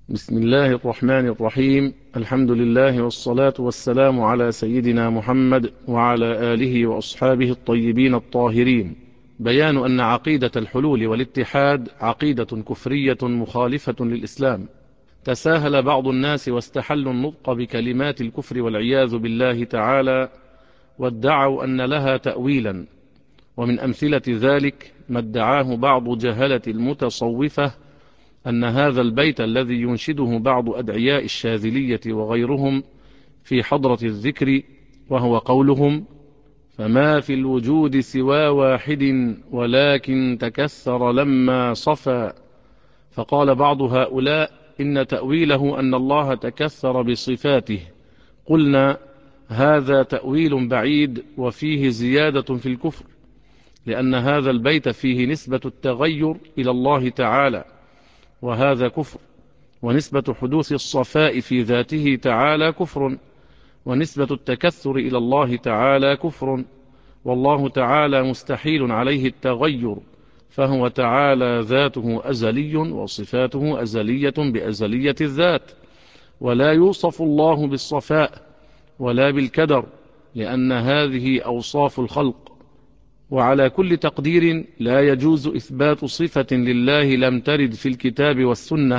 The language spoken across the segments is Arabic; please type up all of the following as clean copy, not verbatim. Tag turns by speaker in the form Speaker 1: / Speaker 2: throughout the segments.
Speaker 1: بسم الله الرحمن الرحيم. الحمد لله والصلاة والسلام على سيدنا محمد وعلى آله وأصحابه الطيبين الطاهرين. بيان أن عقيدة الحلول والاتحاد عقيدة كفرية مخالفة للإسلام. تساهل بعض الناس واستحلوا النطق بكلمات الكفر والعياذ بالله تعالى، وادعوا أن لها تأويلا. ومن أمثلة ذلك ما ادعاه بعض جهلة المتصوفة أن هذا البيت الذي ينشده بعض أدعياء الشاذلية وغيرهم في حضرة الذكر، وهو قولهم: فما في الوجود سوى واحد ولكن تكثر لما صفى. فقال بعض هؤلاء إن تأويله أن الله تكثر بصفاته. قلنا: هذا تأويل بعيد وفيه زيادة في الكفر، لأن هذا البيت فيه نسبة التغير إلى الله تعالى، وهذا كفر. ونسبة حدوث الصفاء في ذاته تعالى كفر، ونسبة التكثر إلى الله تعالى كفر. والله تعالى مستحيل عليه التغير، فهو تعالى ذاته أزلي وصفاته أزلية بأزلية الذات، ولا يوصف الله بالصفاء ولا بالكدر، لأن هذه أوصاف الخلق. وعلى كل تقدير لا يجوز إثبات صفة لله لم ترد في الكتاب والسنة،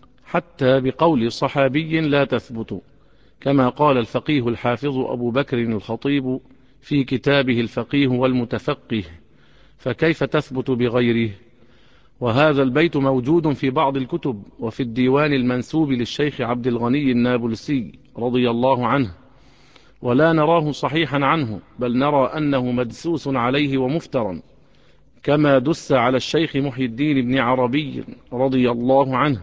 Speaker 1: حتى بقول صحابي لا تثبت، كما قال الفقيه الحافظ أبو بكر الخطيب في كتابه الفقيه والمتفقه: فكيف تثبت بغيره؟ وهذا البيت موجود في بعض الكتب وفي الديوان المنسوب للشيخ عبد الغني النابلسي رضي الله عنه، ولا نراه صحيحا عنه، بل نرى أنه مدسوس عليه ومفترا، كما دس على الشيخ محي الدين بن عربي رضي الله عنه.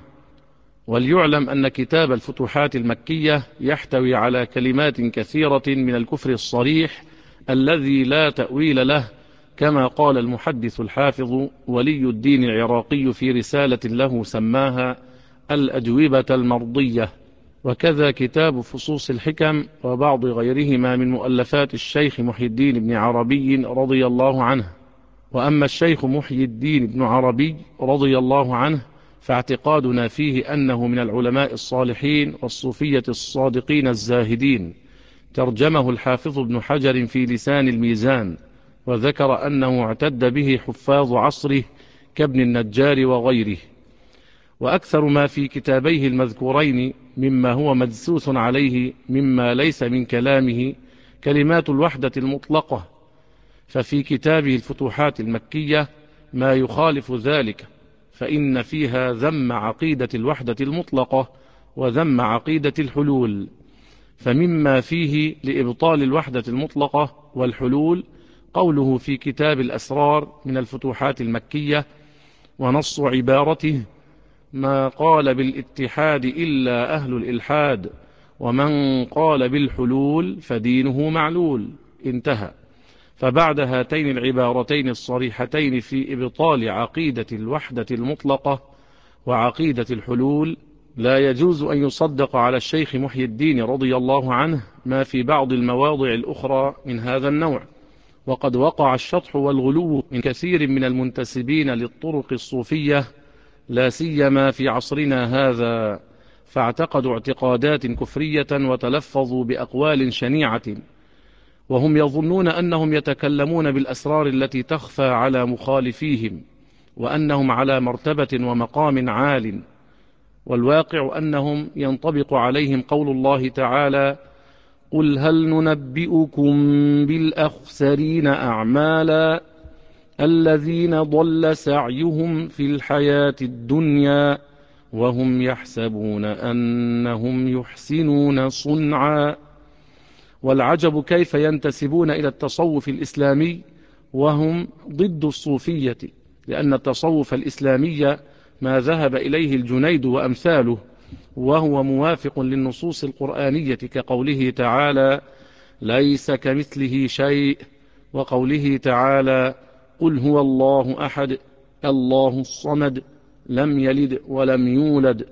Speaker 1: وليعلم أن كتاب الفتوحات المكية يحتوي على كلمات كثيرة من الكفر الصريح الذي لا تأويل له، كما قال المحدث الحافظ ولي الدين العراقي في رسالة له سماها الأجوبة المرضية. وكذا كتاب فصوص الحكم وبعض غيرهما من مؤلفات الشيخ محي الدين بن عربي رضي الله عنه. وأما الشيخ محي الدين بن عربي رضي الله عنه فاعتقادنا فيه أنه من العلماء الصالحين والصوفية الصادقين الزاهدين. ترجمه الحافظ ابن حجر في لسان الميزان، وذكر أنه اعتد به حفاظ عصره كابن النجار وغيره. وأكثر ما في كتابيه المذكورين مما هو مدسوس عليه مما ليس من كلامه كلمات الوحدة المطلقة، ففي كتابه الفتوحات المكية ما يخالف ذلك، فإن فيها ذم عقيدة الوحدة المطلقة وذم عقيدة الحلول. فمما فيه لإبطال الوحدة المطلقة والحلول قوله في كتاب الأسرار من الفتوحات المكية، ونص عبارته: ما قال بالاتحاد إلا أهل الإلحاد، ومن قال بالحلول فدينه معلول. انتهى. فبعد هاتين العبارتين الصريحتين في إبطال عقيدة الوحدة المطلقة وعقيدة الحلول، لا يجوز أن يصدق على الشيخ محي الدين رضي الله عنه ما في بعض المواضع الأخرى من هذا النوع. وقد وقع الشطح والغلو من كثير من المنتسبين للطرق الصوفية، لا سيما في عصرنا هذا، فاعتقدوا اعتقادات كفرية وتلفظوا بأقوال شنيعة، وهم يظنون أنهم يتكلمون بالأسرار التي تخفى على مخالفيهم، وأنهم على مرتبة ومقام عال. والواقع أنهم ينطبق عليهم قول الله تعالى: قل هل ننبئكم بالأخسرين أعمالا الذين ضل سعيهم في الحياة الدنيا وهم يحسبون أنهم يحسنون صنعا. والعجب كيف ينتسبون إلى التصوف الإسلامي وهم ضد الصوفية، لأن التصوف الإسلامي ما ذهب إليه الجنيد وأمثاله، وهو موافق للنصوص القرآنية كقوله تعالى: ليس كمثله شيء، وقوله تعالى: قل هو الله أحد الله الصمد لم يلد ولم يولد.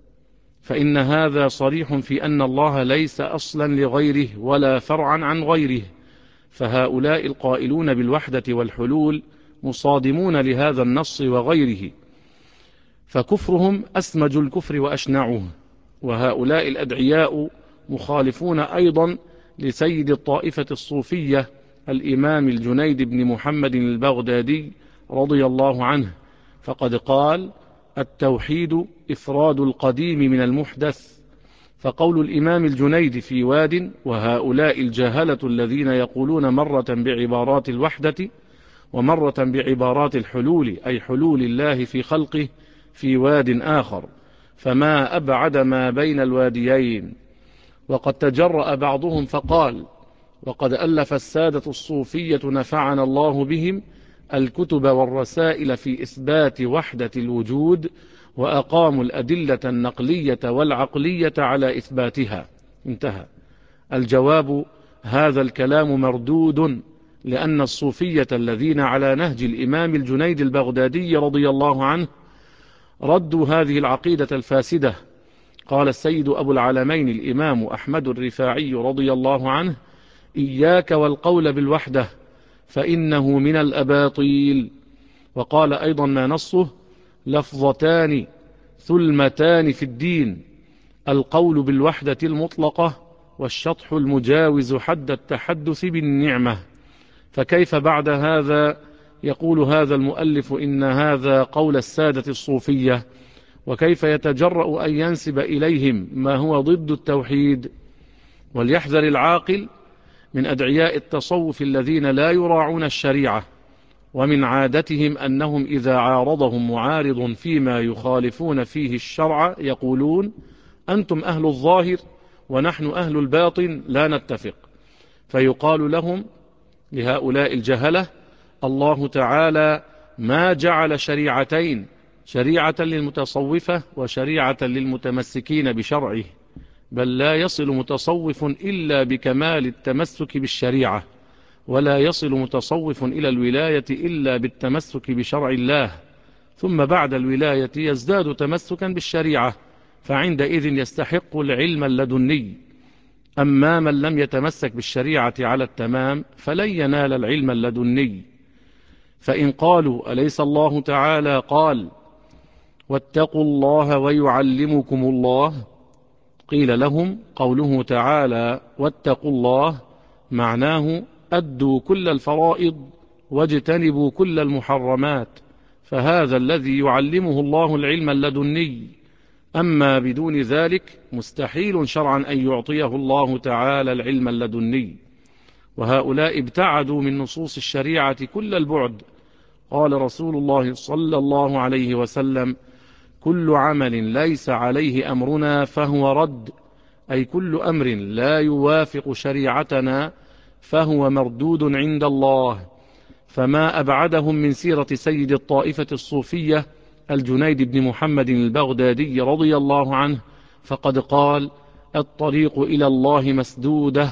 Speaker 1: فإن هذا صريح في أن الله ليس أصلا لغيره ولا فرعا عن غيره. فهؤلاء القائلون بالوحدة والحلول مصادمون لهذا النص وغيره. فكفرهم أسمج الكفر وأشنعه. وهؤلاء الأدعياء مخالفون أيضا لسيد الطائفة الصوفية الإمام الجنيد بن محمد البغدادي رضي الله عنه، فقد قال: التوحيد إفراد القديم من المحدث. فقول الإمام الجنيد في واد، وهؤلاء الجهلة الذين يقولون مرة بعبارات الوحدة ومرة بعبارات الحلول، أي حلول الله في خلقه، في واد آخر، فما أبعد ما بين الواديين. وقد تجرأ بعضهم فقال: وقد ألف السادة الصوفية نفعنا الله بهم الكتب والرسائل في إثبات وحدة الوجود، وأقاموا الأدلة النقلية والعقلية على إثباتها. انتهى. الجواب: هذا الكلام مردود، لأن الصوفية الذين على نهج الإمام الجنيد البغدادي رضي الله عنه ردوا هذه العقيدة الفاسدة. قال السيد أبو العالمين الإمام أحمد الرفاعي رضي الله عنه: إياك والقول بالوحدة فإنه من الأباطيل. وقال أيضا ما نصه: لفظتان ثلمتان في الدين، القول بالوحدة المطلقة والشطح المجاوز حد التحدث بالنعمة. فكيف بعد هذا يقول هذا المؤلف إن هذا قول السادة الصوفية؟ وكيف يتجرأ أن ينسب إليهم ما هو ضد التوحيد؟ وليحذر العاقل من أدعياء التصوف الذين لا يراعون الشريعة، ومن عادتهم أنهم إذا عارضهم معارض فيما يخالفون فيه الشرع يقولون: أنتم أهل الظاهر ونحن أهل الباطن لا نتفق. فيقال لهم، لهؤلاء الجهلة: الله تعالى ما جعل شريعتين، شريعة للمتصوفة وشريعة للمتمسكين بشرعه، بل لا يصل متصوف إلا بكمال التمسك بالشريعة، ولا يصل متصوف إلى الولاية إلا بالتمسك بشرع الله، ثم بعد الولاية يزداد تمسكا بالشريعة، فعندئذ يستحق العلم اللدني. أما من لم يتمسك بالشريعة على التمام فلن ينال العلم اللدني. فإن قالوا: أليس الله تعالى قال: واتقوا الله ويعلمكم الله؟ قيل لهم: قوله تعالى واتقوا الله معناه أدوا كل الفرائض واجتنبوا كل المحرمات، فهذا الذي يعلمه الله العلم اللدني. أما بدون ذلك مستحيل شرعا أن يعطيه الله تعالى العلم اللدني. وهؤلاء ابتعدوا من نصوص الشريعة كل البعد. قال رسول الله صلى الله عليه وسلم: كل عمل ليس عليه أمرنا فهو رد، أي كل أمر لا يوافق شريعتنا فهو مردود عند الله. فما أبعدهم من سيرة سيد الطائفة الصوفية الجنيد بن محمد البغدادي رضي الله عنه، فقد قال: الطريق إلى الله مسدودة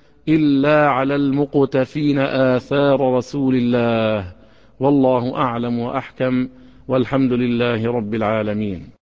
Speaker 1: إلا على المقتفين آثار رسول الله. والله أعلم وأحكم، والحمد لله رب العالمين.